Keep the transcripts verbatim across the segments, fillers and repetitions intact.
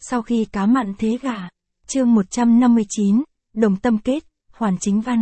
Sau khi cá mặn thế gà. Chương một trăm năm mươi chín, Đồng tâm kết, Hoàn Chính Văn.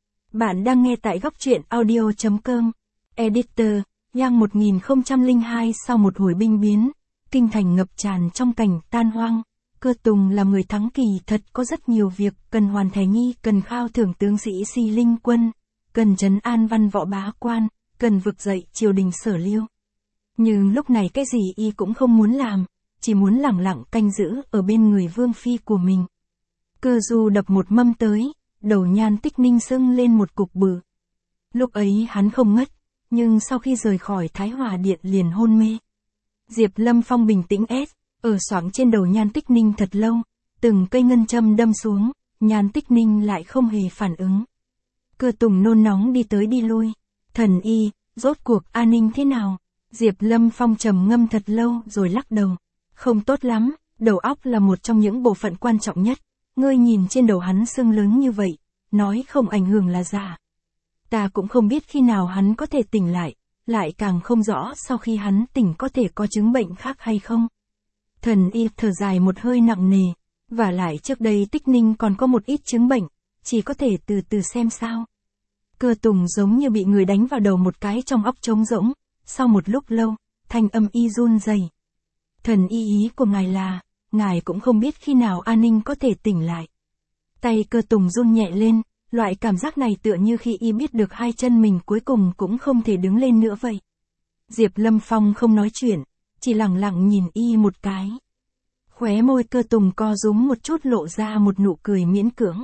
Bạn đang nghe tại góc truyện audio chấm com. Editor, Giang một nghìn không trăm lẻ hai. Sau một hồi binh biến, kinh thành ngập tràn trong cảnh tan hoang. Cơ Tùng là người thắng kỳ thật có rất nhiều việc cần hoàn thành, nghi cần khao thưởng tướng sĩ Si Linh Quân, cần trấn an văn võ bá quan, cần vực dậy triều đình Sở Liêu. Nhưng lúc này cái gì y cũng không muốn làm, chỉ muốn lẳng lặng canh giữ ở bên người vương phi của mình. Cơ Du đập một mâm tới, đầu Nhan Tích Ninh sưng lên một cục bự. Lúc ấy hắn không ngất, nhưng sau khi rời khỏi Thái Hòa Điện liền hôn mê. Diệp Lâm Phong bình tĩnh ép, ở xoáng trên đầu Nhan Tích Ninh thật lâu, từng cây ngân châm đâm xuống, Nhan Tích Ninh lại không hề phản ứng. Cơ Tùng nôn nóng đi tới đi lui. Thần y, rốt cuộc an ninh thế nào? Diệp Lâm Phong trầm ngâm thật lâu rồi lắc đầu. Không tốt lắm, đầu óc là một trong những bộ phận quan trọng nhất. Ngươi nhìn trên đầu hắn sưng lớn như vậy, nói không ảnh hưởng là giả. Ta cũng không biết khi nào hắn có thể tỉnh lại, lại càng không rõ sau khi hắn tỉnh có thể có chứng bệnh khác hay không. Thần y thở dài một hơi nặng nề, và lại trước đây Tích Ninh còn có một ít chứng bệnh, chỉ có thể từ từ xem sao. Cơ Tùng giống như bị người đánh vào đầu một cái trong óc trống rỗng, sau một lúc lâu, thanh âm y run rẩy. Thần y ý của ngài là, ngài cũng không biết khi nào An Ninh có thể tỉnh lại. Tay Cơ Tùng run nhẹ lên, loại cảm giác này tựa như khi y biết được hai chân mình cuối cùng cũng không thể đứng lên nữa vậy. Diệp Lâm Phong không nói chuyện, chỉ lặng lặng nhìn y một cái. Khóe môi Cơ Tùng co rúm một chút lộ ra một nụ cười miễn cưỡng.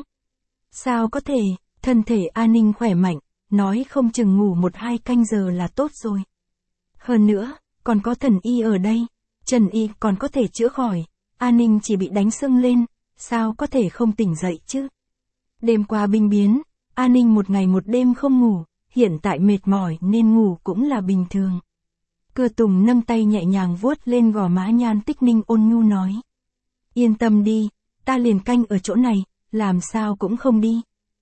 Sao có thể, thân thể An Ninh khỏe mạnh, nói không chừng ngủ một hai canh giờ là tốt rồi. Hơn nữa, còn có thần y ở đây, Trần y còn có thể chữa khỏi, An Ninh chỉ bị đánh sưng lên, sao có thể không tỉnh dậy chứ? Đêm qua binh biến, An Ninh một ngày một đêm không ngủ, hiện tại mệt mỏi nên ngủ cũng là bình thường. Cơ Tùng nâng tay nhẹ nhàng vuốt lên gò má Nhan Tích Ninh ôn nhu nói. Yên tâm đi, ta liền canh ở chỗ này, làm sao cũng không đi.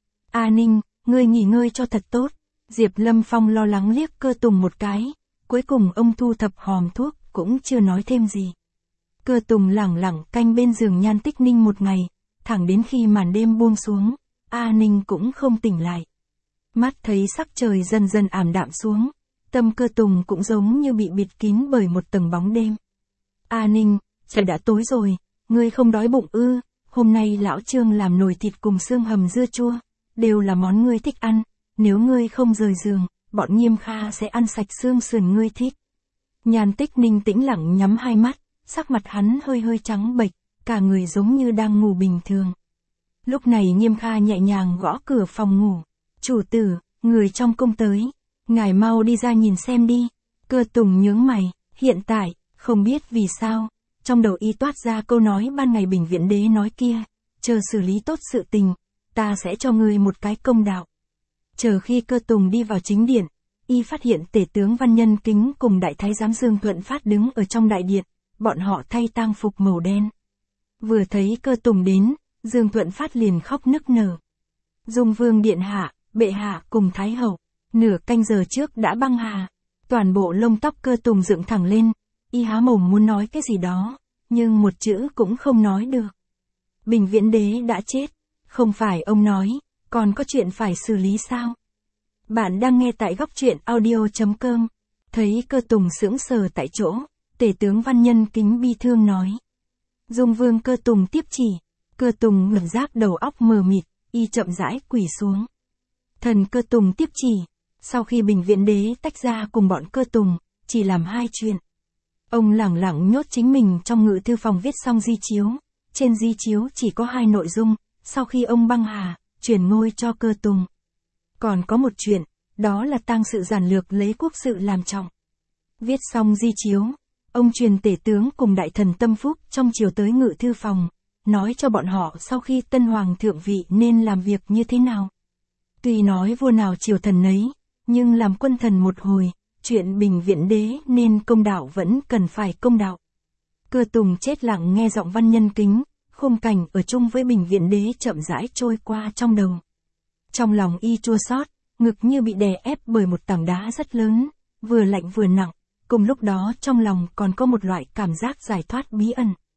An Ninh, ngươi nghỉ ngơi cho thật tốt. Diệp Lâm Phong lo lắng liếc Cơ Tùng một cái, cuối cùng ông thu thập hòm thuốc, cũng chưa nói thêm gì. Cơ Tùng lẳng lặng canh bên giường Nhan Tích Ninh một ngày, thẳng đến khi màn đêm buông xuống, An Ninh cũng không tỉnh lại. Mắt thấy sắc trời dần dần ảm đạm xuống, tâm Cơ Tùng cũng giống như bị bịt kín bởi một tầng bóng đêm. An Ninh, trời đã tối rồi, ngươi không đói bụng ư? Hôm nay lão Trương làm nồi thịt cùng xương hầm dưa chua, đều là món ngươi thích ăn, nếu ngươi không rời giường, bọn Nghiêm Kha sẽ ăn sạch xương sườn ngươi thích. Nhan Tích Ninh tĩnh lặng nhắm hai mắt, sắc mặt hắn hơi hơi trắng bệch, cả người giống như đang ngủ bình thường. Lúc này Nghiêm Kha nhẹ nhàng gõ cửa phòng ngủ. Chủ tử, người trong cung tới, ngài mau đi ra nhìn xem đi. Cơ Tùng nhướng mày, hiện tại, không biết vì sao, trong đầu y toát ra câu nói ban ngày Bình Viễn Đế nói kia, chờ xử lý tốt sự tình, ta sẽ cho ngươi một cái công đạo. Chờ khi Cơ Tùng đi vào chính điện, y phát hiện tể tướng Văn Nhân Kính cùng đại thái giám Dương Thuận Phát đứng ở trong đại điện, bọn họ thay tang phục màu đen. Vừa thấy Cơ Tùng đến, Dương Thuận Phát liền khóc nức nở. Dung Vương điện hạ, bệ hạ cùng thái hậu, nửa canh giờ trước đã băng hà. Toàn bộ lông tóc Cơ Tùng dựng thẳng lên, y há mồm muốn nói cái gì đó, nhưng một chữ cũng không nói được. Bình Viễn Đế đã chết, không phải ông nói, còn có chuyện phải xử lý sao? Bạn đang nghe tại góc truyện audio chấm com. Thấy Cơ Tùng sững sờ tại chỗ, tể tướng Văn Nhân Kính bi thương nói. Dung Vương Cơ Tùng tiếp chỉ, Cơ Tùng ngẩn giác đầu óc mờ mịt, y chậm rãi quỳ xuống. Thần Cơ Tùng tiếp chỉ, sau khi Bình Viễn Đế tách ra cùng bọn Cơ Tùng, chỉ làm hai chuyện. Ông lẳng lặng nhốt chính mình trong ngự thư phòng viết xong di chiếu, trên di chiếu chỉ có hai nội dung, sau khi ông băng hà, chuyển ngôi cho Cơ Tùng. Còn có một chuyện, đó là tang sự giản lược lấy quốc sự làm trọng. Viết xong di chiếu, ông truyền tể tướng cùng đại thần Tâm Phúc trong chiều tới ngự thư phòng, nói cho bọn họ sau khi tân hoàng thượng vị nên làm việc như thế nào. Tuy nói vua nào triều thần nấy, nhưng làm quân thần một hồi, chuyện Bình Viễn Đế nên công đạo vẫn cần phải công đạo. Cơ Tùng chết lặng nghe giọng Văn Nhân Kính, khung cảnh ở chung với Bình Viễn Đế chậm rãi trôi qua trong đầu. Trong lòng y chua xót, ngực như bị đè ép bởi một tảng đá rất lớn, vừa lạnh vừa nặng, cùng lúc đó trong lòng còn có một loại cảm giác giải thoát bí ẩn.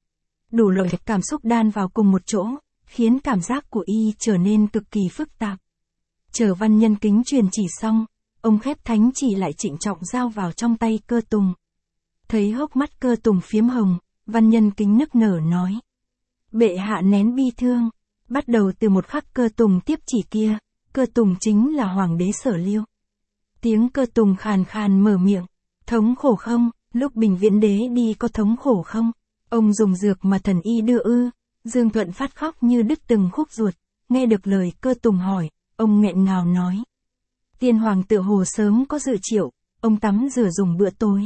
Đủ loại cảm xúc đan vào cùng một chỗ, khiến cảm giác của y trở nên cực kỳ phức tạp. Chờ Văn Nhân Kính truyền chỉ xong, ông khép thánh chỉ lại trịnh trọng giao vào trong tay Cơ Tùng. Thấy hốc mắt Cơ Tùng phiếm hồng, Văn Nhân Kính nức nở nói. Bệ hạ nén bi thương, bắt đầu từ một khắc Cơ Tùng tiếp chỉ kia, Cơ Tùng chính là hoàng đế Sở Liêu. Tiếng Cơ Tùng khàn khàn mở miệng, thống khổ không, lúc Bình Viễn Đế đi có thống khổ không? Ông dùng dược mà thần y đưa ư? Dương Thuận phát khóc như đứt từng khúc ruột, nghe được lời Cơ Tùng hỏi, ông nghẹn ngào nói. Tiên hoàng tựa hồ sớm có dự triệu, ông tắm rửa dùng bữa tối.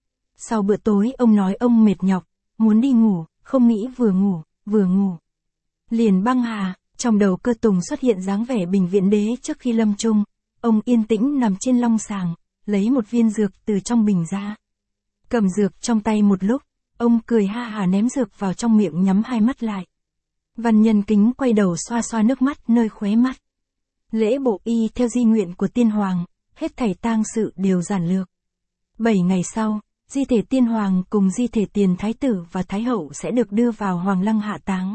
Sau bữa tối ông nói ông mệt nhọc, muốn đi ngủ, không nghĩ vừa ngủ, vừa ngủ. Liền băng hà, trong đầu Cơ Tùng xuất hiện dáng vẻ Bình Viễn Đế trước khi lâm chung, ông yên tĩnh nằm trên long sàng, lấy một viên dược từ trong bình ra. Cầm dược trong tay một lúc, ông cười ha hà ném dược vào trong miệng nhắm hai mắt lại. Văn Nhân Kính quay đầu xoa xoa nước mắt nơi khóe mắt. Lễ bộ y theo di nguyện của tiên hoàng, hết thảy tang sự đều giản lược. Bảy ngày sau, di thể tiên hoàng cùng di thể tiền thái tử và thái hậu sẽ được đưa vào hoàng lăng hạ táng.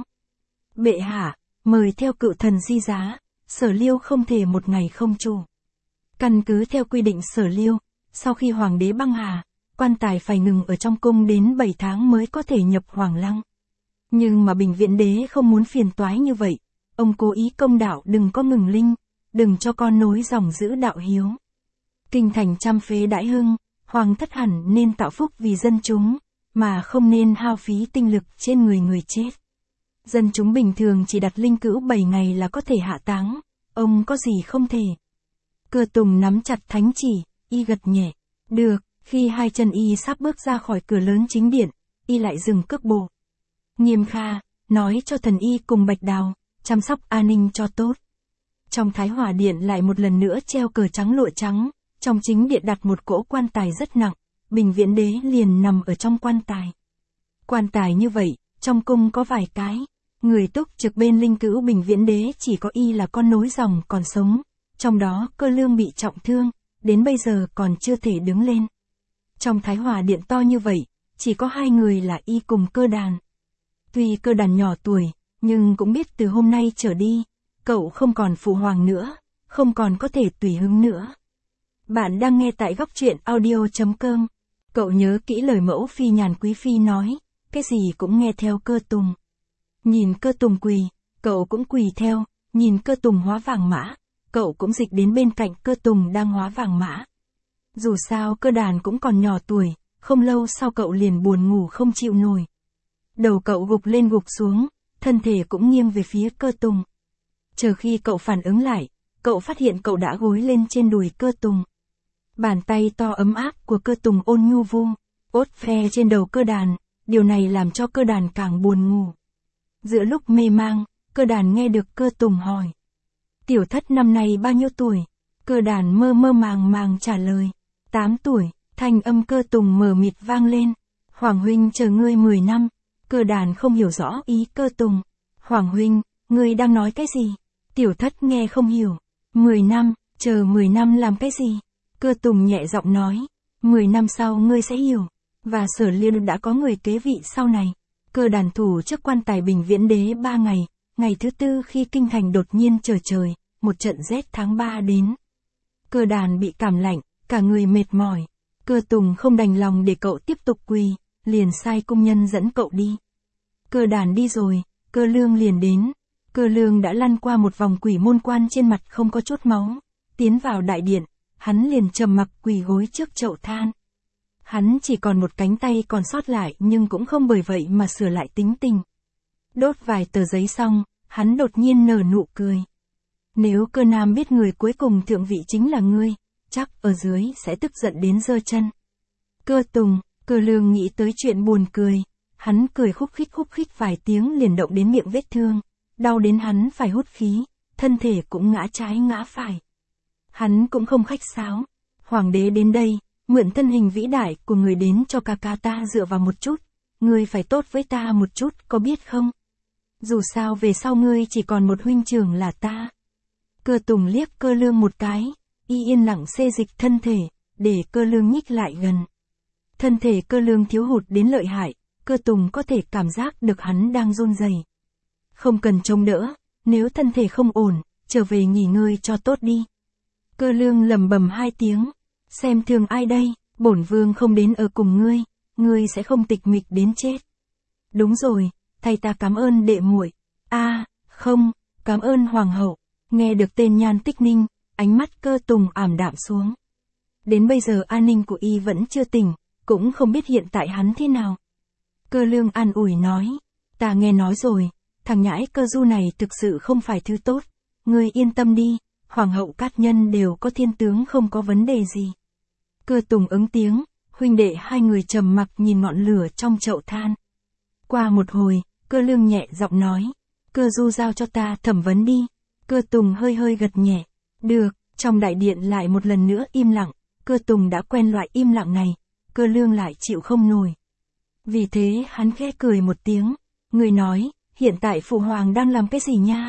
Bệ hạ, mời theo cựu thần di giá, Sở Liêu không thể một ngày không tru. Căn cứ theo quy định Sở Liêu, sau khi hoàng đế băng hà, quan tài phải ngừng ở trong cung đến bảy tháng mới có thể nhập hoàng lăng. Nhưng mà Bình Viễn Đế không muốn phiền toái như vậy, ông cố ý công đạo đừng có ngừng linh, đừng cho con nối dòng giữ đạo hiếu. Kinh thành trăm phế đãi hưng, hoàng thất hẳn nên tạo phúc vì dân chúng, mà không nên hao phí tinh lực trên người người chết. Dân chúng bình thường chỉ đặt linh cữu bảy ngày là có thể hạ táng, ông có gì không thể. Cơ Tùng nắm chặt thánh chỉ, y gật nhẹ. Được, khi hai chân y sắp bước ra khỏi cửa lớn chính điện, y lại dừng cước bộ. Nghiêm Kha, nói cho thần y cùng Bạch Đào, chăm sóc an ninh cho tốt. Trong Thái Hòa Điện lại một lần nữa treo cờ trắng lụa trắng, trong chính điện đặt một cỗ quan tài rất nặng, Bình Viễn Đế liền nằm ở trong quan tài. Quan tài như vậy, trong cung có vài cái, người túc trực bên linh cữu Bình Viễn Đế chỉ có y là con nối dòng còn sống, trong đó Cơ Lương bị trọng thương, đến bây giờ còn chưa thể đứng lên. Trong Thái Hòa Điện to như vậy, chỉ có hai người là y cùng Cơ Đàn. Tuy Cơ Đàn nhỏ tuổi, nhưng cũng biết từ hôm nay trở đi, cậu không còn phụ hoàng nữa, không còn có thể tùy hứng nữa. Bạn đang nghe tại góc truyện audio chấm com. Cậu nhớ kỹ lời mẫu phi Nhàn Quý Phi nói, cái gì cũng nghe theo Cơ Tùng. Nhìn Cơ Tùng quỳ, cậu cũng quỳ theo, nhìn Cơ Tùng hóa vàng mã, cậu cũng dịch đến bên cạnh Cơ Tùng đang hóa vàng mã. Dù sao Cơ Đàn cũng còn nhỏ tuổi, không lâu sau cậu liền buồn ngủ không chịu nổi. Đầu cậu gục lên gục xuống, thân thể cũng nghiêng về phía Cơ Tùng. Chờ khi cậu phản ứng lại, cậu phát hiện cậu đã gối lên trên đùi Cơ Tùng. Bàn tay to ấm áp của Cơ Tùng ôn nhu vu, ốt ve trên đầu Cơ Đàn, điều này làm cho Cơ Đàn càng buồn ngủ. Giữa lúc mê mang, Cơ Đàn nghe được Cơ Tùng hỏi. Tiểu thất năm nay bao nhiêu tuổi? Cơ Đàn mơ mơ màng màng trả lời. Tám tuổi, thanh âm Cơ Tùng mờ mịt vang lên. Hoàng huynh chờ ngươi mười năm. Cơ Đàn không hiểu rõ ý Cơ Tùng. Hoàng huynh, ngươi đang nói cái gì? Tiểu thất nghe không hiểu. Mười năm, chờ mười năm làm cái gì? Cơ Tùng nhẹ giọng nói. Mười năm sau ngươi sẽ hiểu. Và Sở Liêu đã có người kế vị sau này. Cơ Đàn thủ trước quan tài Bình Viễn Đế ba ngày. Ngày thứ tư khi kinh thành đột nhiên trở trời, một trận rét tháng ba đến. Cơ Đàn bị cảm lạnh, cả người mệt mỏi. Cơ Tùng không đành lòng để cậu tiếp tục quỳ, liền sai cung nhân dẫn cậu đi. Cơ Đàn đi rồi, Cơ Lương liền đến. Cơ Lương đã lăn qua một vòng quỷ môn quan trên mặt không có chút máu. Tiến vào đại điện, hắn liền trầm mặc quỳ gối trước chậu than. Hắn chỉ còn một cánh tay còn sót lại nhưng cũng không bởi vậy mà sửa lại tính tình. Đốt vài tờ giấy xong, hắn đột nhiên nở nụ cười. Nếu Cơ Nam biết người cuối cùng thượng vị chính là ngươi, chắc ở dưới sẽ tức giận đến giơ chân. Cơ Tùng, Cơ Lương nghĩ tới chuyện buồn cười. Hắn cười khúc khích khúc khích vài tiếng liền động đến miệng vết thương. Đau đến hắn phải hút khí, thân thể cũng ngã trái ngã phải. Hắn cũng không khách sáo. Hoàng đế đến đây, mượn thân hình vĩ đại của người đến cho ca ca ta dựa vào một chút. Ngươi phải tốt với ta một chút, có biết không? Dù sao về sau ngươi chỉ còn một huynh trưởng là ta. Cơ Tùng liếc Cơ Lương một cái, y yên lặng xê dịch thân thể, để Cơ Lương nhích lại gần. Thân thể Cơ Lương thiếu hụt đến lợi hại, Cơ Tùng có thể cảm giác được hắn đang run rẩy. Không cần chống đỡ, nếu thân thể không ổn, trở về nghỉ ngơi cho tốt đi. Cơ Lương lầm bầm hai tiếng, xem thường ai đây, bổn vương không đến ở cùng ngươi, ngươi sẽ không tịch mịch đến chết. Đúng rồi, thay ta cảm ơn đệ muội. A, không, cảm ơn hoàng hậu. Nghe được tên Nhan Tích Ninh, ánh mắt Cơ Tùng ảm đạm xuống. Đến bây giờ an ninh của y vẫn chưa tỉnh, cũng không biết hiện tại hắn thế nào. Cơ Lương an ủi nói, ta nghe nói rồi, thằng nhãi Cơ Du này thực sự không phải thứ tốt, ngươi yên tâm đi, hoàng hậu Cát Nhân đều có thiên tướng không có vấn đề gì. Cơ Tùng ứng tiếng, huynh đệ hai người trầm mặc nhìn ngọn lửa trong chậu than. Qua một hồi, Cơ Lương nhẹ giọng nói, Cơ Du giao cho ta thẩm vấn đi. Cơ Tùng hơi hơi gật nhẹ, được, trong đại điện lại một lần nữa im lặng, Cơ Tùng đã quen loại im lặng này, Cơ Lương lại chịu không nổi. Vì thế hắn khẽ cười một tiếng, người nói, hiện tại phụ hoàng đang làm cái gì nha?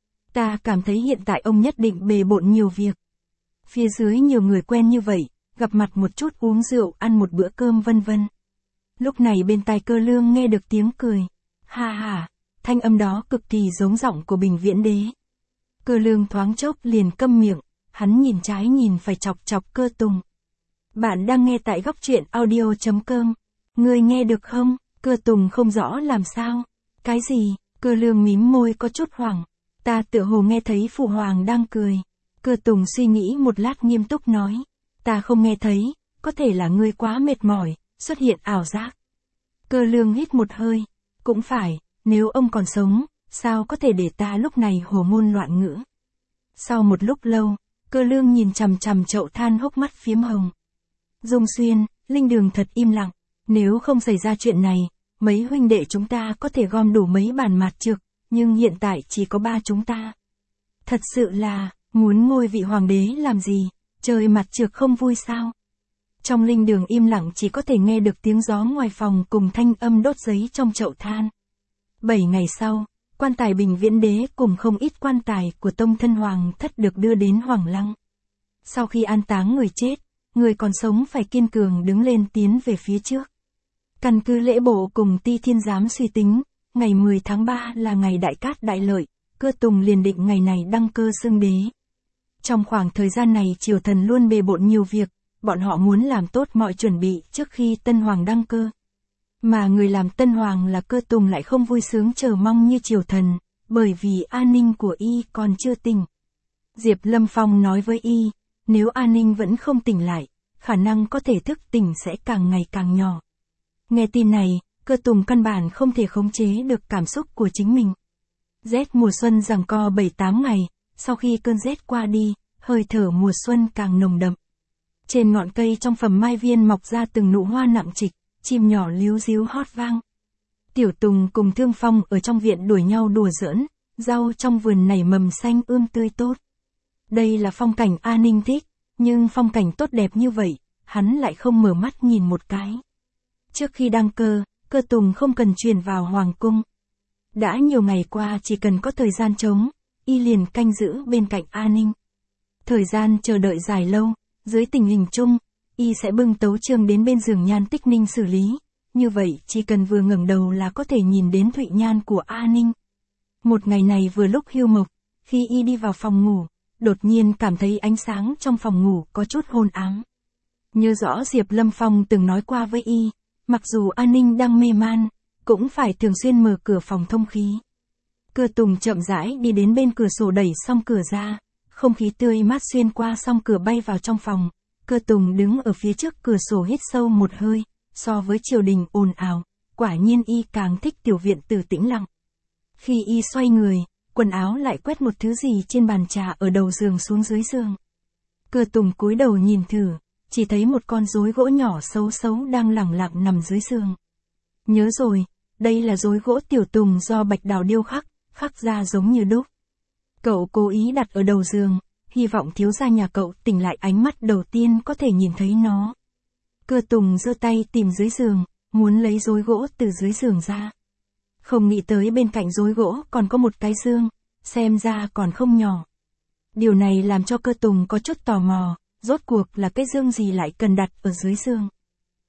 Ta cảm thấy hiện tại ông nhất định bề bộn nhiều việc. Phía dưới nhiều người quen như vậy, gặp mặt một chút uống rượu ăn một bữa cơm vân vân. Lúc này bên tai Cơ Lương nghe được tiếng cười, ha ha, thanh âm đó cực kỳ giống giọng của Bình Viễn Đế. Cơ Lương thoáng chốc liền câm miệng, hắn nhìn trái nhìn phải chọc chọc Cơ Tùng. Bạn đang nghe tại góc truyện audio chấm com. Ngươi nghe được không? Cơ Tùng không rõ làm sao. Cái gì? Cơ Lương mím môi có chút hoảng. Ta tựa hồ nghe thấy phụ hoàng đang cười. Cơ Tùng suy nghĩ một lát nghiêm túc nói. Ta không nghe thấy, có thể là ngươi quá mệt mỏi, xuất hiện ảo giác. Cơ Lương hít một hơi. Cũng phải, nếu ông còn sống, sao có thể để ta lúc này hồ ngôn loạn ngữ. Sau một lúc lâu, Cơ Lương nhìn chằm chằm chậu than hốc mắt phiếm hồng. Dung Xuyên, Linh Đường thật im lặng, nếu không xảy ra chuyện này, mấy huynh đệ chúng ta có thể gom đủ mấy bàn mạt trực, nhưng hiện tại chỉ có ba chúng ta. Thật sự là, muốn ngôi vị hoàng đế làm gì, chơi mặt trực không vui sao? Trong Linh Đường im lặng chỉ có thể nghe được tiếng gió ngoài phòng cùng thanh âm đốt giấy trong chậu than. Bảy ngày sau, quan tài Bình Viễn Đế cùng không ít quan tài của tông thân hoàng thất được đưa đến Hoàng Lăng. Sau khi an táng người chết, người còn sống phải kiên cường đứng lên tiến về phía trước. Căn cứ lễ bộ cùng Ti Thiên Giám suy tính, ngày mười tháng ba là ngày đại cát đại lợi, Cơ Tùng liền định ngày này đăng cơ xưng đế. Trong khoảng thời gian này triều thần luôn bề bộn nhiều việc, bọn họ muốn làm tốt mọi chuẩn bị trước khi tân hoàng đăng cơ. Mà người làm tân hoàng là Cơ Tùng lại không vui sướng chờ mong như triều thần, bởi vì an ninh của y còn chưa tỉnh. Diệp Lâm Phong nói với y, nếu an ninh vẫn không tỉnh lại, khả năng có thể thức tỉnh sẽ càng ngày càng nhỏ. Nghe tin này, Cơ Tùng căn bản không thể khống chế được cảm xúc của chính mình. Rét mùa xuân giằng co bảy tám ngày, sau khi cơn rét qua đi, hơi thở mùa xuân càng nồng đậm. Trên ngọn cây trong Phẩm Mai Viên mọc ra từng nụ hoa nặng trịch, chim nhỏ líu ríu hót vang. Tiểu Tùng cùng Thương Phong ở trong viện đuổi nhau đùa giỡn, rau trong vườn nảy mầm xanh ươm tươi tốt. Đây là phong cảnh an ninh thích, nhưng phong cảnh tốt đẹp như vậy, hắn lại không mở mắt nhìn một cái. Trước khi đăng cơ, Cơ Tùng không cần truyền vào hoàng cung. Đã nhiều ngày qua chỉ cần có thời gian trống, y liền canh giữ bên cạnh an ninh. Thời gian chờ đợi dài lâu, dưới tình hình chung, y sẽ bưng tấu chương đến bên giường Nhan Tích Ninh xử lý. Như vậy chỉ cần vừa ngẩng đầu là có thể nhìn đến thụy nhan của an ninh. Một ngày này vừa lúc hưu mộc, khi y đi vào phòng ngủ, đột nhiên cảm thấy ánh sáng trong phòng ngủ có chút hôn ám. Nhớ rõ Diệp Lâm Phong từng nói qua với y, mặc dù an ninh đang mê man, cũng phải thường xuyên mở cửa phòng thông khí. Cơ Tùng chậm rãi đi đến bên cửa sổ đẩy song cửa ra, không khí tươi mát xuyên qua song cửa bay vào trong phòng. Cơ Tùng đứng ở phía trước cửa sổ hít sâu một hơi, so với triều đình ồn ào, quả nhiên y càng thích tiểu viện tử tĩnh lặng. Khi y xoay người, quần áo lại quét một thứ gì trên bàn trà ở đầu giường xuống dưới giường. Cơ Tùng cúi đầu nhìn thử, chỉ thấy một con rối gỗ nhỏ xấu xấu đang lẳng lặng nằm dưới giường. Nhớ rồi, đây là rối gỗ Tiểu Tùng do bạch đào điêu khắc, khắc ra giống như đúc. Cậu cố ý đặt ở đầu giường, hy vọng thiếu gia nhà cậu tỉnh lại ánh mắt đầu tiên có thể nhìn thấy nó. Cơ Tùng giơ tay tìm dưới giường, muốn lấy rối gỗ từ dưới giường ra. Không nghĩ tới bên cạnh rối gỗ còn có một cái dương, xem ra còn không nhỏ. Điều này làm cho Cơ Tùng có chút tò mò, rốt cuộc là cái dương gì lại cần đặt ở dưới giường.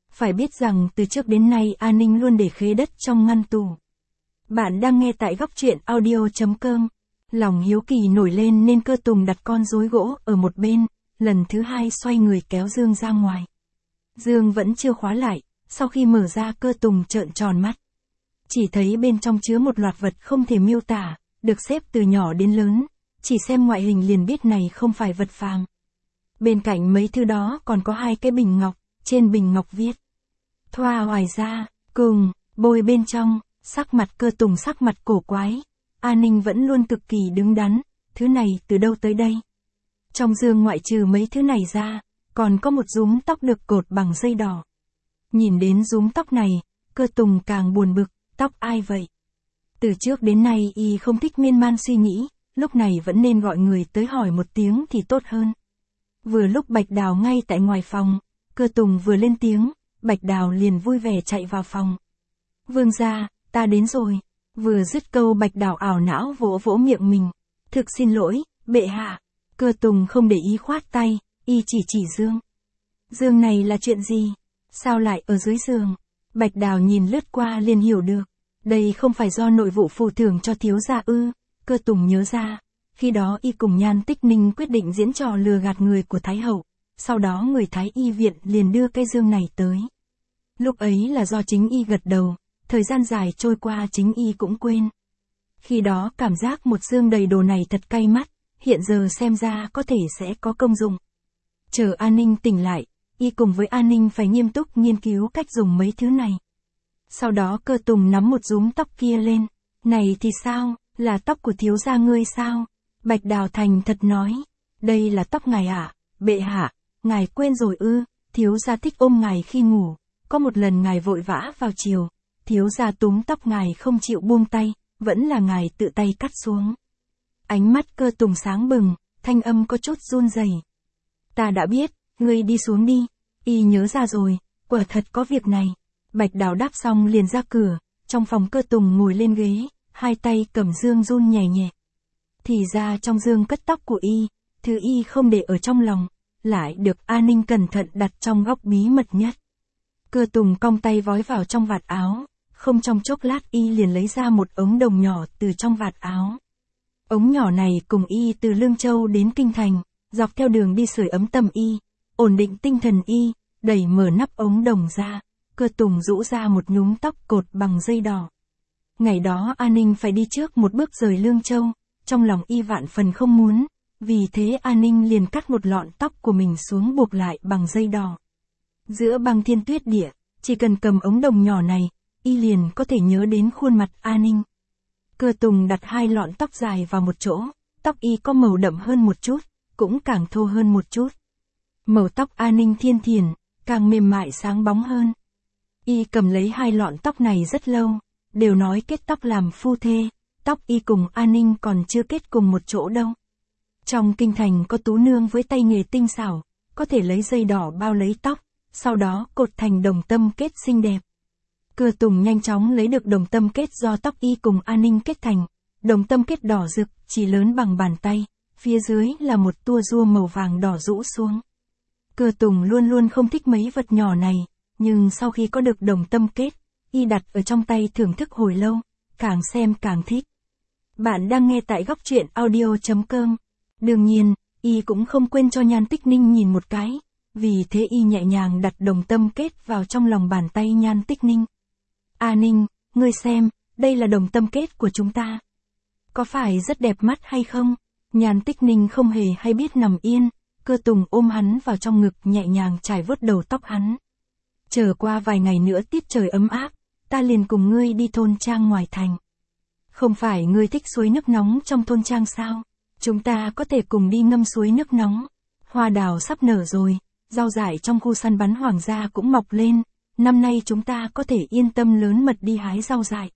Phải biết rằng từ trước đến nay An Ninh luôn để khế đất trong ngăn tủ. Bạn đang nghe tại góc truyện audio.com. Lòng hiếu kỳ nổi lên nên Cơ Tùng đặt con rối gỗ ở một bên, lần thứ hai xoay người kéo Dương ra ngoài. Dương vẫn chưa khóa lại, sau khi mở ra Cơ Tùng trợn tròn mắt. Chỉ thấy bên trong chứa một loạt vật không thể miêu tả, được xếp từ nhỏ đến lớn, chỉ xem ngoại hình liền biết này không phải vật phàm. Bên cạnh mấy thứ đó còn có hai cái bình ngọc, trên bình ngọc viết Thoa hoài ra, cùng, bôi bên trong, sắc mặt Cơ Tùng sắc mặt cổ quái. An Ninh vẫn luôn cực kỳ đứng đắn, thứ này từ đâu tới đây? Trong dương ngoại trừ mấy thứ này ra, còn có một rúm tóc được cột bằng dây đỏ. Nhìn đến rúm tóc này, Cơ Tùng càng buồn bực, tóc ai vậy? Từ trước đến nay y không thích miên man suy nghĩ, lúc này vẫn nên gọi người tới hỏi một tiếng thì tốt hơn. Vừa lúc Bạch Đào ngay tại ngoài phòng, Cơ Tùng vừa lên tiếng, Bạch Đào liền vui vẻ chạy vào phòng. Vương gia, ta đến rồi. Vừa dứt câu Bạch Đào ảo não vỗ vỗ miệng mình. Thực xin lỗi, bệ hạ. Cơ Tùng không để ý khoát tay, y chỉ chỉ Dương. Dương này là chuyện gì? Sao lại ở dưới giường? Bạch Đào nhìn lướt qua liền hiểu được. Đây không phải do nội vụ phù thưởng cho thiếu gia ư? Cơ Tùng nhớ ra. Khi đó y cùng Nhan Tích Ninh quyết định diễn trò lừa gạt người của Thái Hậu. Sau đó người Thái Y viện liền đưa cái dương này tới. Lúc ấy là do chính y gật đầu. Thời gian dài trôi qua chính y cũng quên. Khi đó cảm giác một dương đầy đồ này thật cay mắt, hiện giờ xem ra có thể sẽ có công dụng. Chờ An Ninh tỉnh lại, y cùng với An Ninh phải nghiêm túc nghiên cứu cách dùng mấy thứ này. Sau đó Cơ Tùng nắm một rúm tóc kia lên. Này thì sao, là tóc của thiếu gia ngươi sao? Bạch Đào thành thật nói. Đây là tóc ngài ạ, à? Bệ hạ, ngài quên rồi ư? Thiếu gia thích ôm ngài khi ngủ. Có một lần ngài vội vã vào chiều. Thiếu gia túm tóc ngài không chịu buông tay, vẫn là ngài tự tay cắt xuống. Ánh mắt Cơ Tùng sáng bừng, thanh âm có chút run rẩy. Ta đã biết, ngươi đi xuống đi. Y nhớ ra rồi, quả thật có việc này. Bạch Đào đáp xong liền ra cửa, trong phòng Cơ Tùng ngồi lên ghế, hai tay cầm dương run nhẹ nhẹ. Thì ra trong dương cất tóc của y, thứ y không để ở trong lòng, lại được An Ninh cẩn thận đặt trong góc bí mật nhất. Cơ Tùng cong tay vói vào trong vạt áo. Không trong chốc lát y liền lấy ra một ống đồng nhỏ từ trong vạt áo. Ống nhỏ này cùng y từ Lương Châu đến Kinh Thành, dọc theo đường đi sưởi ấm tâm y, ổn định tinh thần y, đẩy mở nắp ống đồng ra, Cơ Tùng rũ ra một nhúm tóc cột bằng dây đỏ. Ngày đó An Ninh phải đi trước một bước rời Lương Châu, trong lòng y vạn phần không muốn, vì thế An Ninh liền cắt một lọn tóc của mình xuống buộc lại bằng dây đỏ. Giữa băng thiên tuyết địa, chỉ cần cầm ống đồng nhỏ này, y liền có thể nhớ đến khuôn mặt An Ninh. Cơ Tùng đặt hai lọn tóc dài vào một chỗ, tóc y có màu đậm hơn một chút, cũng càng thô hơn một chút. Màu tóc An Ninh thiên thiền, càng mềm mại sáng bóng hơn. Y cầm lấy hai lọn tóc này rất lâu, đều nói kết tóc làm phu thê, tóc y cùng An Ninh còn chưa kết cùng một chỗ đâu. Trong kinh thành có tú nương với tay nghề tinh xảo, có thể lấy dây đỏ bao lấy tóc, sau đó cột thành đồng tâm kết xinh đẹp. Cơ Tùng nhanh chóng lấy được đồng tâm kết do tóc y cùng An Ninh kết thành, đồng tâm kết đỏ rực, chỉ lớn bằng bàn tay, phía dưới là một tua rua màu vàng đỏ rũ xuống. Cơ Tùng luôn luôn không thích mấy vật nhỏ này, nhưng sau khi có được đồng tâm kết, y đặt ở trong tay thưởng thức hồi lâu, càng xem càng thích. Bạn đang nghe tại góc truyện audio.com. Đương nhiên, y cũng không quên cho Nhan Tích Ninh nhìn một cái, vì thế y nhẹ nhàng đặt đồng tâm kết vào trong lòng bàn tay Nhan Tích Ninh. An Ninh, ngươi xem, đây là đồng tâm kết của chúng ta. Có phải rất đẹp mắt hay không? Nhan Tích Ninh không hề hay biết nằm yên, Cơ Tùng ôm hắn vào trong ngực nhẹ nhàng trải vuốt đầu tóc hắn. Chờ qua vài ngày nữa tiết trời ấm áp, ta liền cùng ngươi đi thôn trang ngoài thành. Không phải ngươi thích suối nước nóng trong thôn trang sao? Chúng ta có thể cùng đi ngâm suối nước nóng. Hoa đào sắp nở rồi, rau dại trong khu săn bắn hoàng gia cũng mọc lên. Năm nay chúng ta có thể yên tâm lớn mật đi hái rau dại.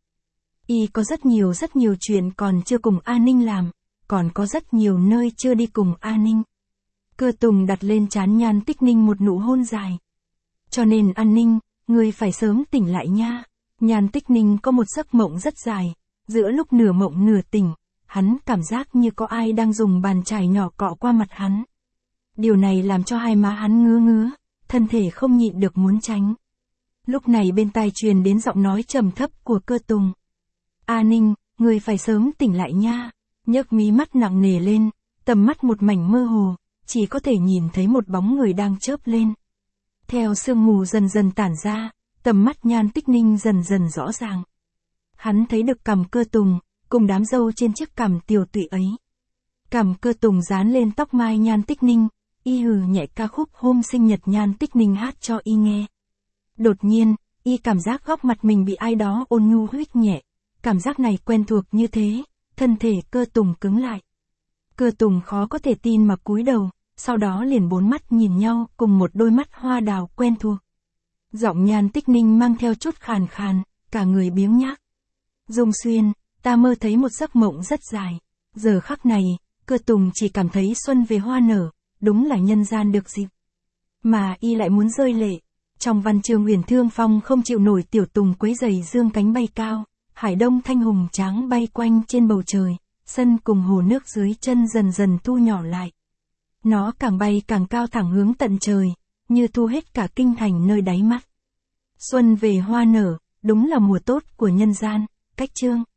Y có rất nhiều rất nhiều chuyện còn chưa cùng An Ninh làm, còn có rất nhiều nơi chưa đi cùng An Ninh. Cơ Tùng đặt lên trán Nhan Tích Ninh một nụ hôn dài. Cho nên An Ninh, ngươi phải sớm tỉnh lại nha. Nhan Tích Ninh có một giấc mộng rất dài, giữa lúc nửa mộng nửa tỉnh, hắn cảm giác như có ai đang dùng bàn chải nhỏ cọ qua mặt hắn. Điều này làm cho hai má hắn ngứa ngứa, thân thể không nhịn được muốn tránh. Lúc này bên tai truyền đến giọng nói trầm thấp của Cơ Tùng. A Ninh, người phải sớm tỉnh lại nha. Nhấc mí mắt nặng nề lên, tầm mắt một mảnh mơ hồ, chỉ có thể nhìn thấy một bóng người đang chớp lên. Theo sương mù dần dần tản ra, tầm mắt Nhan Tích Ninh dần dần rõ ràng. Hắn thấy được cằm Cơ Tùng, cùng đám râu trên chiếc cằm tiều tụy ấy. Cằm Cơ Tùng dán lên tóc mai Nhan Tích Ninh, y hừ nhẹ ca khúc hôm sinh nhật Nhan Tích Ninh hát cho y nghe. Đột nhiên, y cảm giác góc mặt mình bị ai đó ôn nhu huých nhẹ. Cảm giác này quen thuộc như thế, thân thể Cơ Tùng cứng lại. Cơ Tùng khó có thể tin mà cúi đầu, sau đó liền bốn mắt nhìn nhau cùng một đôi mắt hoa đào quen thuộc. Giọng Nhan Tích Ninh mang theo chút khàn khàn, cả người biếng nhác. Dung Xuyên, ta mơ thấy một giấc mộng rất dài. Giờ khắc này, Cơ Tùng chỉ cảm thấy xuân về hoa nở, đúng là nhân gian được dịp. Mà y lại muốn rơi lệ. Trong văn chương Huyền Thương Phong không chịu nổi tiểu Tùng quấy giày dương cánh bay cao, hải đông thanh hùng tráng bay quanh trên bầu trời, sân cùng hồ nước dưới chân dần dần thu nhỏ lại. Nó càng bay càng cao thẳng hướng tận trời, như thu hết cả kinh thành nơi đáy mắt. Xuân về hoa nở, đúng là mùa tốt của nhân gian. Cách chương